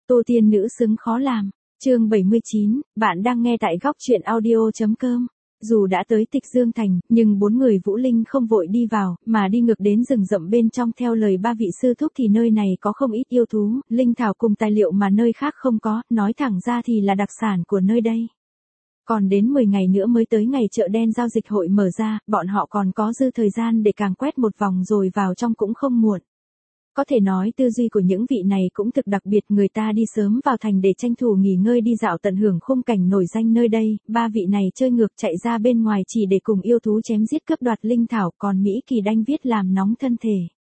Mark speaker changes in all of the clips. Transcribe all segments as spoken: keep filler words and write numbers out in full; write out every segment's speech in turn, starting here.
Speaker 1: Tô tiên nữ xứng khó làm. Chương bảy mươi chín, bạn đang nghe tại góc truyện audio.com. Dù đã tới Tịch Dương Thành, nhưng bốn người Vũ Linh không vội đi vào, mà đi ngược đến rừng rậm bên trong. Theo lời ba vị sư thúc thì nơi này có không ít yêu thú, linh thảo cùng tài liệu mà nơi khác không có, nói thẳng ra thì là đặc sản của nơi đây. Còn đến mười ngày nữa mới tới ngày chợ đen giao dịch hội mở ra, bọn họ còn có dư thời gian để càng quét một vòng rồi vào trong cũng không muộn. Có thể nói tư duy của những vị này cũng thực đặc biệt, người ta đi sớm vào thành để tranh thủ nghỉ ngơi đi dạo tận hưởng khung cảnh nổi danh nơi đây, ba vị này chơi ngược chạy ra bên ngoài chỉ để cùng yêu thú chém giết cướp đoạt linh thảo, còn Mỹ Kỳ đanh viết làm nóng thân thể.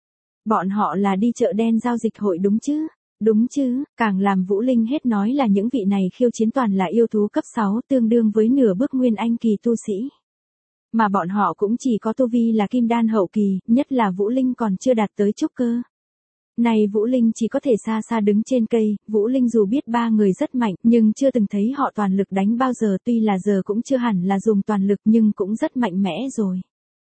Speaker 1: Bọn họ là đi chợ đen giao dịch hội đúng chứ? Đúng chứ, càng làm Vũ Linh hết nói là những vị này khiêu chiến toàn là yêu thú cấp sáu, tương đương với nửa bước nguyên anh kỳ tu sĩ. Mà bọn họ cũng chỉ có tu vi là kim đan hậu kỳ, nhất là Vũ Linh còn chưa đạt tới trúc cơ. Này Vũ Linh chỉ có thể xa xa đứng trên cây, Vũ Linh dù biết ba người rất mạnh nhưng chưa từng thấy họ toàn lực đánh bao giờ, tuy là giờ cũng chưa hẳn là dùng toàn lực nhưng cũng rất mạnh mẽ rồi.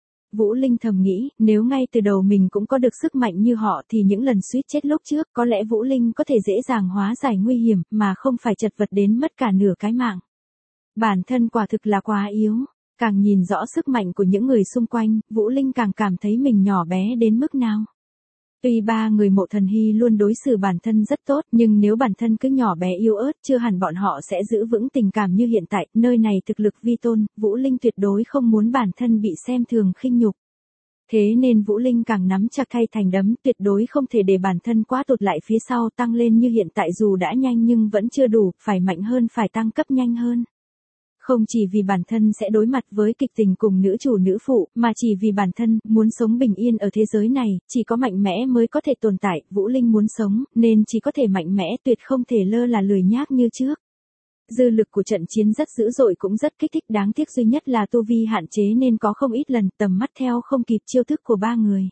Speaker 1: Vũ Linh thầm nghĩ, nếu ngay từ đầu mình cũng có được sức mạnh như họ thì những lần suýt chết lúc trước có lẽ Vũ Linh có thể dễ dàng hóa giải nguy hiểm mà không phải chật vật đến mất cả nửa cái mạng. Bản thân quả thực là quá yếu, càng nhìn rõ sức mạnh của những người xung quanh, Vũ Linh càng cảm thấy mình nhỏ bé đến mức nào. Tuy ba người Mộ Thần Hy luôn đối xử bản thân rất tốt, nhưng nếu bản thân cứ nhỏ bé yếu ớt, chưa hẳn bọn họ sẽ giữ vững tình cảm như hiện tại. Nơi này thực lực vi tôn, Vũ Linh tuyệt đối không muốn bản thân bị xem thường khinh nhục. Thế nên Vũ Linh càng nắm chặt tay thành đấm, tuyệt đối không thể để bản thân quá tụt lại phía sau, tăng lên như hiện tại dù đã nhanh nhưng vẫn chưa đủ, phải mạnh hơn, phải tăng cấp nhanh hơn. Không chỉ vì bản thân sẽ đối mặt với kịch tình cùng nữ chủ nữ phụ, mà chỉ vì bản thân muốn sống bình yên ở thế giới này, chỉ có mạnh mẽ mới có thể tồn tại. Vũ Linh muốn sống, nên chỉ có thể mạnh mẽ, tuyệt không thể lơ là lười nhác như trước. Dư lực của trận chiến rất dữ dội cũng rất kích thích, đáng tiếc duy nhất là tu vi hạn chế nên có không ít lần tầm mắt theo không kịp chiêu thức của ba người.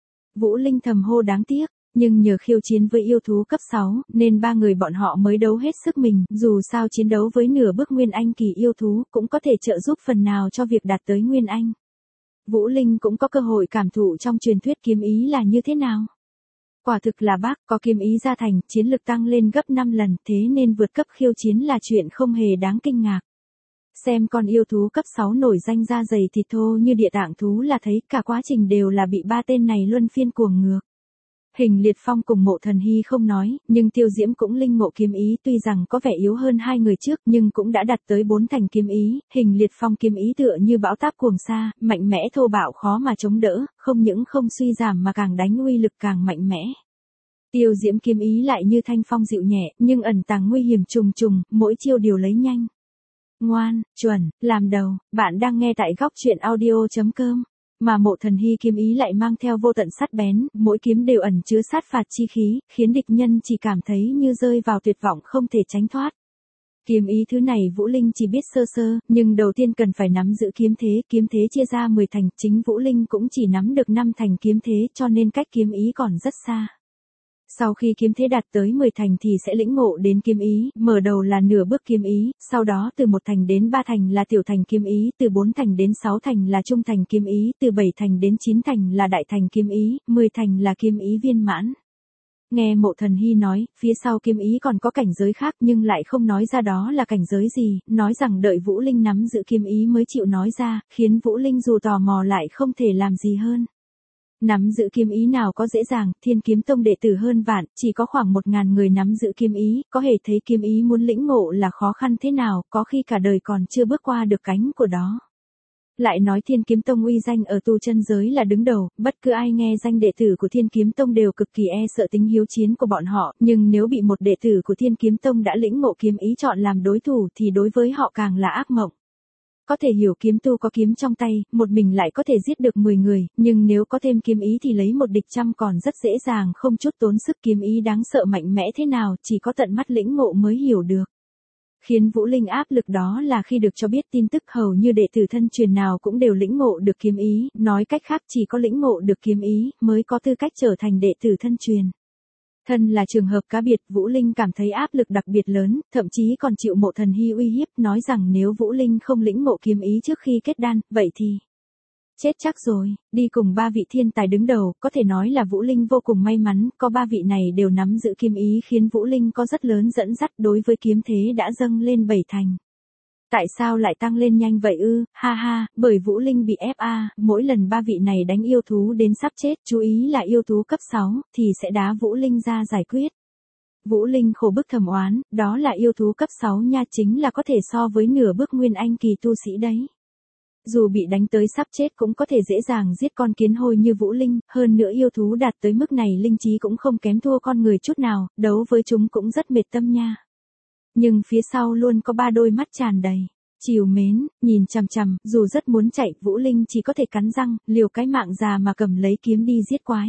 Speaker 1: Vũ Linh thầm hô đáng tiếc. Nhưng nhờ khiêu chiến với yêu thú cấp sáu, nên ba người bọn họ mới đấu hết sức mình, dù sao chiến đấu với nửa bước nguyên anh kỳ yêu thú cũng có thể trợ giúp phần nào cho việc đạt tới nguyên anh. Vũ Linh cũng có cơ hội cảm thụ trong truyền thuyết kiếm ý là như thế nào. Quả thực là bác có kiếm ý gia thành, chiến lực tăng lên gấp năm lần, thế nên vượt cấp khiêu chiến là chuyện không hề đáng kinh ngạc. Xem con yêu thú cấp sáu nổi danh da dày thịt thô như địa tạng thú là thấy cả quá trình đều là bị ba tên này luân phiên cuồng ngược. Hình Liệt Phong cùng Mộ Thần Hy không nói, nhưng Tiêu Diễm cũng linh ngộ kiếm ý, tuy rằng có vẻ yếu hơn hai người trước nhưng cũng đã đạt tới bốn thành kiếm ý. Hình Liệt Phong kiếm ý tựa như bão táp cuồng sa, mạnh mẽ thô bạo khó mà chống đỡ, không những không suy giảm mà càng đánh uy lực càng mạnh mẽ. Tiêu Diễm kiếm ý lại như thanh phong dịu nhẹ, nhưng ẩn tàng nguy hiểm trùng trùng, mỗi chiêu đều lấy nhanh. Ngoan, chuẩn, làm đầu, bạn đang nghe tại góc truyện audio.com. Mà Mộ Thần Hy kiếm ý lại mang theo vô tận sắc bén, mỗi kiếm đều ẩn chứa sát phạt chi khí, khiến địch nhân chỉ cảm thấy như rơi vào tuyệt vọng không thể tránh thoát. Kiếm ý thứ này Vũ Linh chỉ biết sơ sơ, nhưng đầu tiên cần phải nắm giữ kiếm thế, kiếm thế chia ra mười thành, chính Vũ Linh cũng chỉ nắm được năm thành kiếm thế cho nên cách kiếm ý còn rất xa. Sau khi kiếm thế đạt tới mười thành thì sẽ lĩnh ngộ đến kiếm ý, mở đầu là nửa bước kiếm ý, sau đó từ một thành đến ba thành là tiểu thành kiếm ý, từ bốn thành đến sáu thành là trung thành kiếm ý, từ bảy thành đến chín thành là đại thành kiếm ý, mười thành là kiếm ý viên mãn. Nghe Mộ Thần Hy nói, phía sau kiếm ý còn có cảnh giới khác nhưng lại không nói ra đó là cảnh giới gì, nói rằng đợi Vũ Linh nắm giữ kiếm ý mới chịu nói ra, khiến Vũ Linh dù tò mò lại không thể làm gì hơn. Nắm giữ kiếm ý nào có dễ dàng, Thiên Kiếm Tông đệ tử hơn vạn, chỉ có khoảng một ngàn người nắm giữ kiếm ý, có hề thấy kiếm ý muốn lĩnh ngộ là khó khăn thế nào, có khi cả đời còn chưa bước qua được cánh của đó. Lại nói Thiên Kiếm Tông uy danh ở tu chân giới là đứng đầu, bất cứ ai nghe danh đệ tử của Thiên Kiếm Tông đều cực kỳ e sợ tính hiếu chiến của bọn họ, nhưng nếu bị một đệ tử của Thiên Kiếm Tông đã lĩnh ngộ kiếm ý chọn làm đối thủ thì đối với họ càng là ác mộng. Có thể hiểu kiếm tu có kiếm trong tay, một mình lại có thể giết được mười người, nhưng nếu có thêm kiếm ý thì lấy một địch trăm còn rất dễ dàng, không chút tốn sức. Kiếm ý đáng sợ mạnh mẽ thế nào, chỉ có tận mắt lĩnh ngộ mới hiểu được. Khiến Vũ Linh áp lực đó là khi được cho biết tin tức hầu như đệ tử thân truyền nào cũng đều lĩnh ngộ được kiếm ý, nói cách khác chỉ có lĩnh ngộ được kiếm ý mới có tư cách trở thành đệ tử thân truyền. Thân là trường hợp cá biệt, Vũ Linh cảm thấy áp lực đặc biệt lớn, thậm chí còn chịu Mộ Thần Hy uy hiếp, nói rằng nếu Vũ Linh không lĩnh ngộ kiếm ý trước khi kết đan, vậy thì Chết chắc rồi, đi cùng ba vị thiên tài đứng đầu, có thể nói là Vũ Linh vô cùng may mắn, có ba vị này đều nắm giữ kiếm ý khiến Vũ Linh có rất lớn dẫn dắt đối với kiếm thế đã dâng lên bảy thành. Tại sao lại tăng lên nhanh vậy ư, ha ha, bởi Vũ Linh bị ép a, mỗi lần ba vị này đánh yêu thú đến sắp chết, chú ý là yêu thú cấp sáu, thì sẽ đá Vũ Linh ra giải quyết. Vũ Linh khổ bức thầm oán, đó là yêu thú cấp sáu nha, chính là có thể so với nửa bước nguyên anh kỳ tu sĩ đấy. Dù bị đánh tới sắp chết cũng có thể dễ dàng giết con kiến hôi như Vũ Linh, hơn nữa yêu thú đạt tới mức này linh trí cũng không kém thua con người chút nào, đấu với chúng cũng rất mệt tâm nha. Nhưng phía sau luôn có ba đôi mắt tràn đầy trìu mến, nhìn chằm chằm, dù rất muốn chạy, Vũ Linh chỉ có thể cắn răng, liều cái mạng già mà cầm lấy kiếm đi giết quái.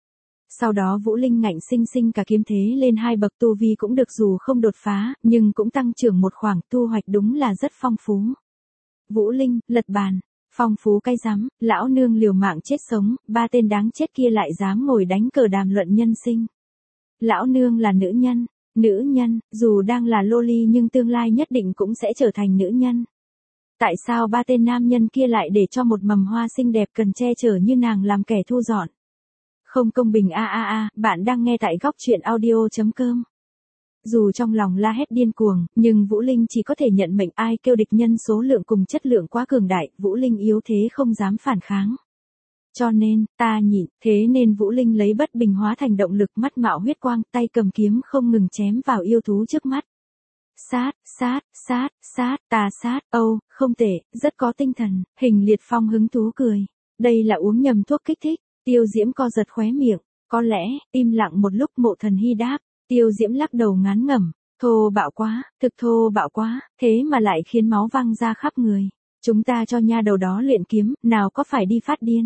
Speaker 1: Sau đó Vũ Linh ngạnh sinh sinh cả kiếm thế lên hai bậc tu vi cũng được, dù không đột phá, nhưng cũng tăng trưởng một khoảng, thu hoạch đúng là rất phong phú. Vũ Linh, lật bàn, phong phú cái rắm, lão nương liều mạng chết sống, ba tên đáng chết kia lại dám ngồi đánh cờ đàm luận nhân sinh. Lão nương là nữ nhân, nữ nhân, dù đang là loli nhưng tương lai nhất định cũng sẽ trở thành nữ nhân. Tại sao ba tên nam nhân kia lại để cho một mầm hoa xinh đẹp cần che chở như nàng làm kẻ thu dọn? Không công bình a a a, bạn đang nghe tại góc truyện audio chấm com. Dù trong lòng la hét điên cuồng, nhưng Vũ Linh chỉ có thể nhận mệnh, ai kêu địch nhân số lượng cùng chất lượng quá cường đại, Vũ Linh yếu thế không dám phản kháng. Cho nên, ta nhịn, thế nên Vũ Linh lấy bất bình hóa thành động lực, mắt mạo huyết quang, tay cầm kiếm không ngừng chém vào yêu thú trước mắt. Sát, sát, sát, sát, ta sát, âu, không tệ, rất có tinh thần, Hình Liệt Phong hứng thú cười. Đây là uống nhầm thuốc kích thích, Tiêu Diễm co giật khóe miệng, có lẽ, im lặng một lúc Mộ Thần Hy đáp. Tiêu Diễm lắc đầu ngán ngẩm, thô bạo quá, thực thô bạo quá, thế mà lại khiến máu văng ra khắp người. Chúng ta cho nha đầu đó luyện kiếm, nào có phải đi phát điên.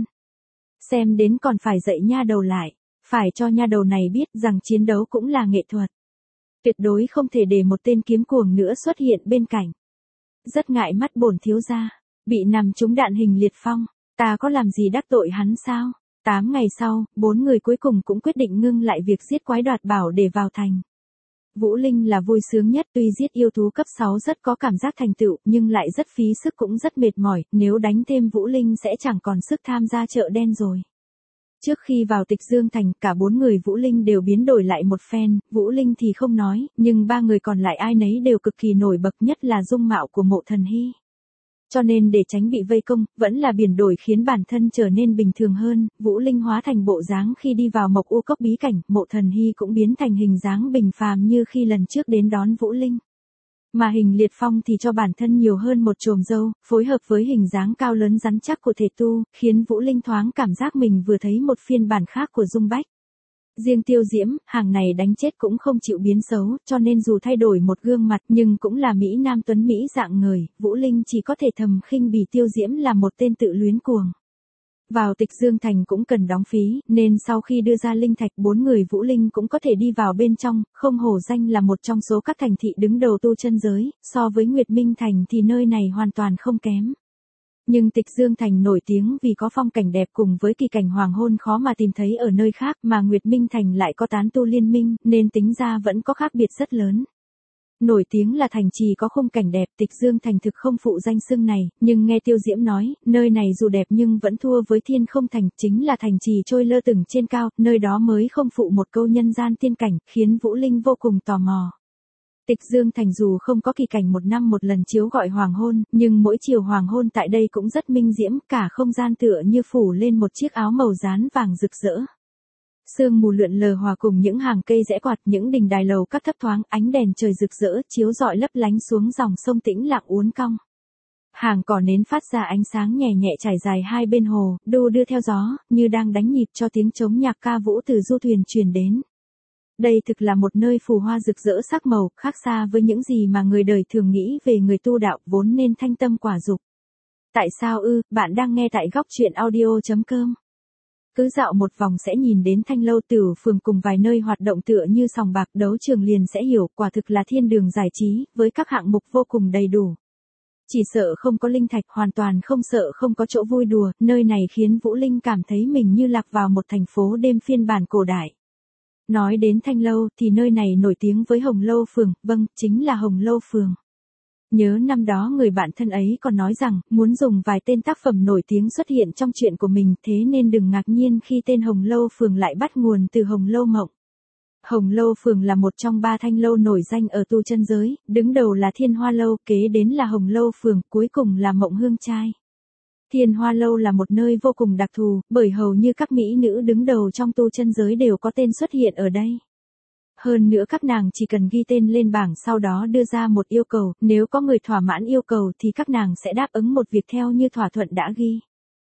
Speaker 1: Xem đến còn phải dạy nha đầu lại, phải cho nha đầu này biết rằng chiến đấu cũng là nghệ thuật. Tuyệt đối không thể để một tên kiếm cuồng nữa xuất hiện bên cạnh. Rất ngại mắt bổn thiếu gia, bị nằm trúng đạn Hình Liệt Phong, ta có làm gì đắc tội hắn sao? Tám ngày sau, bốn người cuối cùng cũng quyết định ngưng lại việc giết quái đoạt bảo để vào thành. Vũ Linh là vui sướng nhất, tuy giết yêu thú cấp sáu rất có cảm giác thành tựu, nhưng lại rất phí sức cũng rất mệt mỏi, nếu đánh thêm Vũ Linh sẽ chẳng còn sức tham gia chợ đen rồi. Trước khi vào Tịch Dương Thành, cả bốn người Vũ Linh đều biến đổi lại một phen, Vũ Linh thì không nói, nhưng ba người còn lại ai nấy đều cực kỳ nổi bật, nhất là dung mạo của Mộ Thần Hy. Cho nên để tránh bị vây công, vẫn là biển đổi khiến bản thân trở nên bình thường hơn, Vũ Linh hóa thành bộ dáng khi đi vào Mộc U Cốc bí cảnh, Mộ Thần Hy cũng biến thành hình dáng bình phàm như khi lần trước đến đón Vũ Linh. Mà Hình Liệt Phong thì cho bản thân nhiều hơn một chòm râu, phối hợp với hình dáng cao lớn rắn chắc của thể tu, khiến Vũ Linh thoáng cảm giác mình vừa thấy một phiên bản khác của Dung Bách. Riêng Tiêu Diễm, hàng này đánh chết cũng không chịu biến xấu, cho nên dù thay đổi một gương mặt nhưng cũng là Mỹ Nam tuấn Mỹ dạng người, Vũ Linh chỉ có thể thầm khinh bỉ Tiêu Diễm là một tên tự luyến cuồng. Vào Tịch Dương Thành cũng cần đóng phí, nên sau khi đưa ra linh thạch bốn người Vũ Linh cũng có thể đi vào bên trong, không hổ danh là một trong số các thành thị đứng đầu tu chân giới, so với Nguyệt Minh Thành thì nơi này hoàn toàn không kém. Nhưng Tịch Dương Thành nổi tiếng vì có phong cảnh đẹp cùng với kỳ cảnh hoàng hôn khó mà tìm thấy ở nơi khác, mà Nguyệt Minh Thành lại có tán tu liên minh, nên tính ra vẫn có khác biệt rất lớn. Nổi tiếng là thành trì có khung cảnh đẹp, Tịch Dương Thành thực không phụ danh xưng này, nhưng nghe Tiêu Diễm nói, nơi này dù đẹp nhưng vẫn thua với Thiên Không Thành, chính là thành trì trôi lơ lửng trên cao, nơi đó mới không phụ một câu nhân gian tiên cảnh, khiến Vũ Linh vô cùng tò mò. Tịch Dương Thành dù không có kỳ cảnh một năm một lần chiếu gọi hoàng hôn, nhưng mỗi chiều hoàng hôn tại đây cũng rất minh diễm, cả không gian tựa như phủ lên một chiếc áo màu rán vàng rực rỡ. Sương mù lượn lờ hòa cùng những hàng cây rẽ quạt, những đình đài lầu các thấp thoáng, ánh đèn trời rực rỡ chiếu rọi lấp lánh xuống dòng sông tĩnh lặng uốn cong. Hàng cỏ nến phát ra ánh sáng nhẹ nhẹ trải dài hai bên hồ, đu đưa theo gió, như đang đánh nhịp cho tiếng trống nhạc ca vũ từ du thuyền truyền đến. Đây thực là một nơi phù hoa rực rỡ sắc màu, khác xa với những gì mà người đời thường nghĩ về người tu đạo vốn nên thanh tâm quả dục. Tại sao ư, bạn đang nghe tại góc truyện audio chấm com. Cứ dạo một vòng sẽ nhìn đến Thanh Lâu Tử Phường cùng vài nơi hoạt động tựa như sòng bạc đấu trường liền sẽ hiểu, quả thực là thiên đường giải trí, với các hạng mục vô cùng đầy đủ. Chỉ sợ không có linh thạch, hoàn toàn không sợ không có chỗ vui đùa, nơi này khiến Vũ Linh cảm thấy mình như lạc vào một thành phố đêm phiên bản cổ đại. Nói đến Thanh Lâu thì nơi này nổi tiếng với Hồng Lâu Phường, vâng, chính là Hồng Lâu Phường. Nhớ năm đó người bạn thân ấy còn nói rằng, muốn dùng vài tên tác phẩm nổi tiếng xuất hiện trong chuyện của mình, thế nên đừng ngạc nhiên khi tên Hồng Lâu Phường lại bắt nguồn từ Hồng Lâu Mộng. Hồng Lâu Phường là một trong ba thanh lâu nổi danh ở tu chân giới, đứng đầu là Thiên Hoa Lâu, kế đến là Hồng Lâu Phường, cuối cùng là Mộng Hương Trai. Thiên Hoa Lâu là một nơi vô cùng đặc thù, bởi hầu như các mỹ nữ đứng đầu trong tu chân giới đều có tên xuất hiện ở đây. Hơn nữa các nàng chỉ cần ghi tên lên bảng sau đó đưa ra một yêu cầu, nếu có người thỏa mãn yêu cầu thì các nàng sẽ đáp ứng một việc theo như thỏa thuận đã ghi.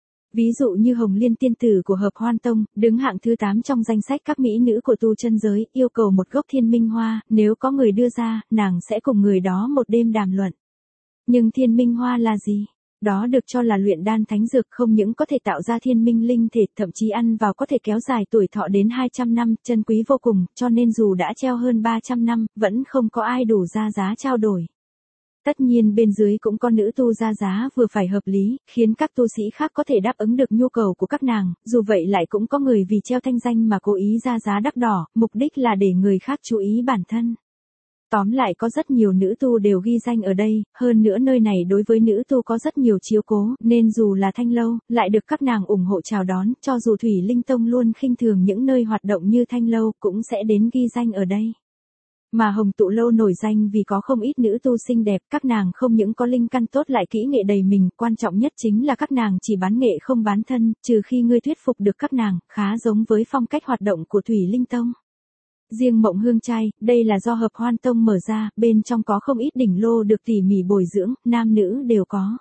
Speaker 1: Ví dụ như Hồng Liên tiên tử của Hợp Hoan Tông, đứng hạng thứ tám trong danh sách các mỹ nữ của tu chân giới, yêu cầu một gốc thiên minh hoa, nếu có người đưa ra, nàng sẽ cùng người đó một đêm đàm luận. Nhưng thiên minh hoa là gì? Đó được cho là luyện đan thánh dược, không những có thể tạo ra thiên minh linh thể, thậm chí ăn vào có thể kéo dài tuổi thọ đến hai trăm năm, chân quý vô cùng, cho nên dù đã treo hơn ba trăm năm, vẫn không có ai đủ ra giá trao đổi. Tất nhiên bên dưới cũng có nữ tu ra giá vừa phải hợp lý, khiến các tu sĩ khác có thể đáp ứng được nhu cầu của các nàng, dù vậy lại cũng có người vì treo thanh danh mà cố ý ra giá đắt đỏ, mục đích là để người khác chú ý bản thân. Tóm lại có rất nhiều nữ tu đều ghi danh ở đây, hơn nữa nơi này đối với nữ tu có rất nhiều chiếu cố, nên dù là thanh lâu, lại được các nàng ủng hộ chào đón, cho dù Thủy Linh Tông luôn khinh thường những nơi hoạt động như thanh lâu, cũng sẽ đến ghi danh ở đây. Mà Hồng Tụ Lâu nổi danh vì có không ít nữ tu xinh đẹp, các nàng không những có linh căn tốt lại kỹ nghệ đầy mình, quan trọng nhất chính là các nàng chỉ bán nghệ không bán thân, trừ khi ngươi thuyết phục được các nàng, khá giống với phong cách hoạt động của Thủy Linh Tông. Riêng Mộng Hương Trai, đây là do Hợp Hoan Tông mở ra, bên trong có không ít đỉnh lô được tỉ mỉ bồi dưỡng, nam nữ đều có.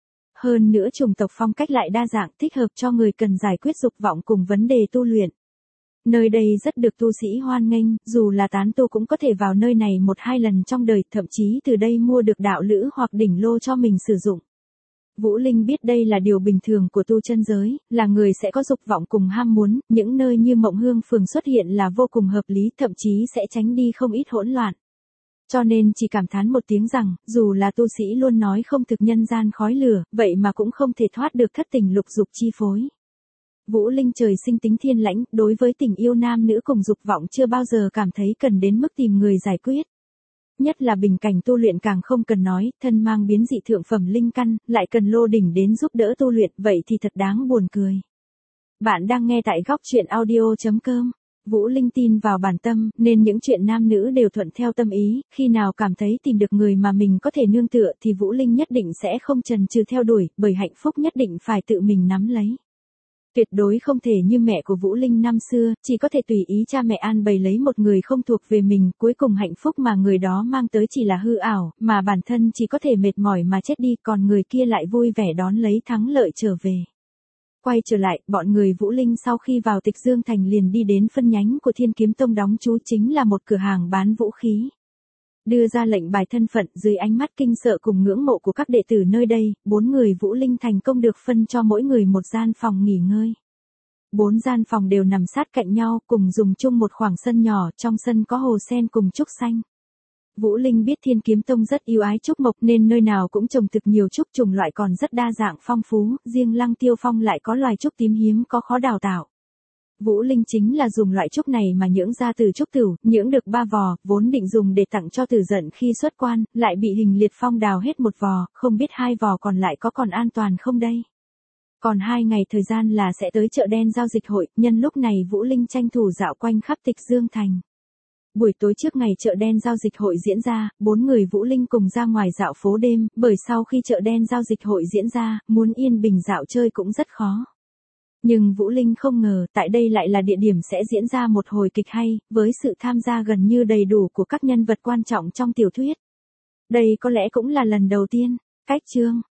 Speaker 1: Hơn nữa chủng tộc phong cách lại đa dạng, thích hợp cho người cần giải quyết dục vọng cùng vấn đề tu luyện. Nơi đây rất được tu sĩ hoan nghênh, dù là tán tu cũng có thể vào nơi này một hai lần trong đời, thậm chí từ đây mua được đạo lữ hoặc đỉnh lô cho mình sử dụng. Vũ Linh biết đây là điều bình thường của tu chân giới, là người sẽ có dục vọng cùng ham muốn, những nơi như Mộng Hương Phường xuất hiện là vô cùng hợp lý, thậm chí sẽ tránh đi không ít hỗn loạn. Cho nên chỉ cảm thán một tiếng rằng, dù là tu sĩ luôn nói không thực nhân gian khói lửa, vậy mà cũng không thể thoát được thất tình lục dục chi phối. Vũ Linh trời sinh tính thiên lãnh, đối với tình yêu nam nữ cùng dục vọng chưa bao giờ cảm thấy cần đến mức tìm người giải quyết. Nhất là bình cảnh tu luyện càng không cần nói, thân mang biến dị thượng phẩm linh căn, lại cần lô đỉnh đến giúp đỡ tu luyện, vậy thì thật đáng buồn cười. Bạn đang nghe tại góc truyện audio chấm com. Vũ Linh tin vào bản tâm, nên những chuyện nam nữ đều thuận theo tâm ý, khi nào cảm thấy tìm được người mà mình có thể nương tựa thì Vũ Linh nhất định sẽ không chần chừ theo đuổi, bởi hạnh phúc nhất định phải tự mình nắm lấy. Tuyệt đối không thể như mẹ của Vũ Linh năm xưa, chỉ có thể tùy ý cha mẹ an bày lấy một người không thuộc về mình, cuối cùng hạnh phúc mà người đó mang tới chỉ là hư ảo, mà bản thân chỉ có thể mệt mỏi mà chết đi, còn người kia lại vui vẻ đón lấy thắng lợi trở về. Quay trở lại, bọn người Vũ Linh sau khi vào Tịch Dương Thành liền đi đến phân nhánh của Thiên Kiếm Tông đóng trú, chính là một cửa hàng bán vũ khí. Đưa ra lệnh bài thân phận, dưới ánh mắt kinh sợ cùng ngưỡng mộ của các đệ tử nơi đây, bốn người Vũ Linh thành công được phân cho mỗi người một gian phòng nghỉ ngơi. Bốn gian phòng đều nằm sát cạnh nhau, cùng dùng chung một khoảng sân nhỏ, trong sân có hồ sen cùng trúc xanh. Vũ Linh biết Thiên Kiếm Tông rất yêu ái trúc mộc nên nơi nào cũng trồng thực nhiều trúc chủng loại còn rất đa dạng phong phú, riêng Lăng Tiêu Phong lại có loài trúc tím hiếm có khó đào tạo. Vũ Linh chính là dùng loại trúc này mà nhưỡng ra từ trúc tửu, nhưỡng được ba vò, vốn định dùng để tặng cho Tử Dận khi xuất quan, lại bị Hình Liệt Phong đào hết một vò, không biết hai vò còn lại có còn an toàn không đây. Còn hai ngày thời gian là sẽ tới chợ đen giao dịch hội, nhân lúc này Vũ Linh tranh thủ dạo quanh khắp Tịch Dương Thành. Buổi tối trước ngày chợ đen giao dịch hội diễn ra, bốn người Vũ Linh cùng ra ngoài dạo phố đêm, bởi sau khi chợ đen giao dịch hội diễn ra, muốn yên bình dạo chơi cũng rất khó. Nhưng Vũ Linh không ngờ, tại đây lại là địa điểm sẽ diễn ra một hồi kịch hay, với sự tham gia gần như đầy đủ của các nhân vật quan trọng trong tiểu thuyết. Đây có lẽ cũng là lần đầu tiên. Cách chương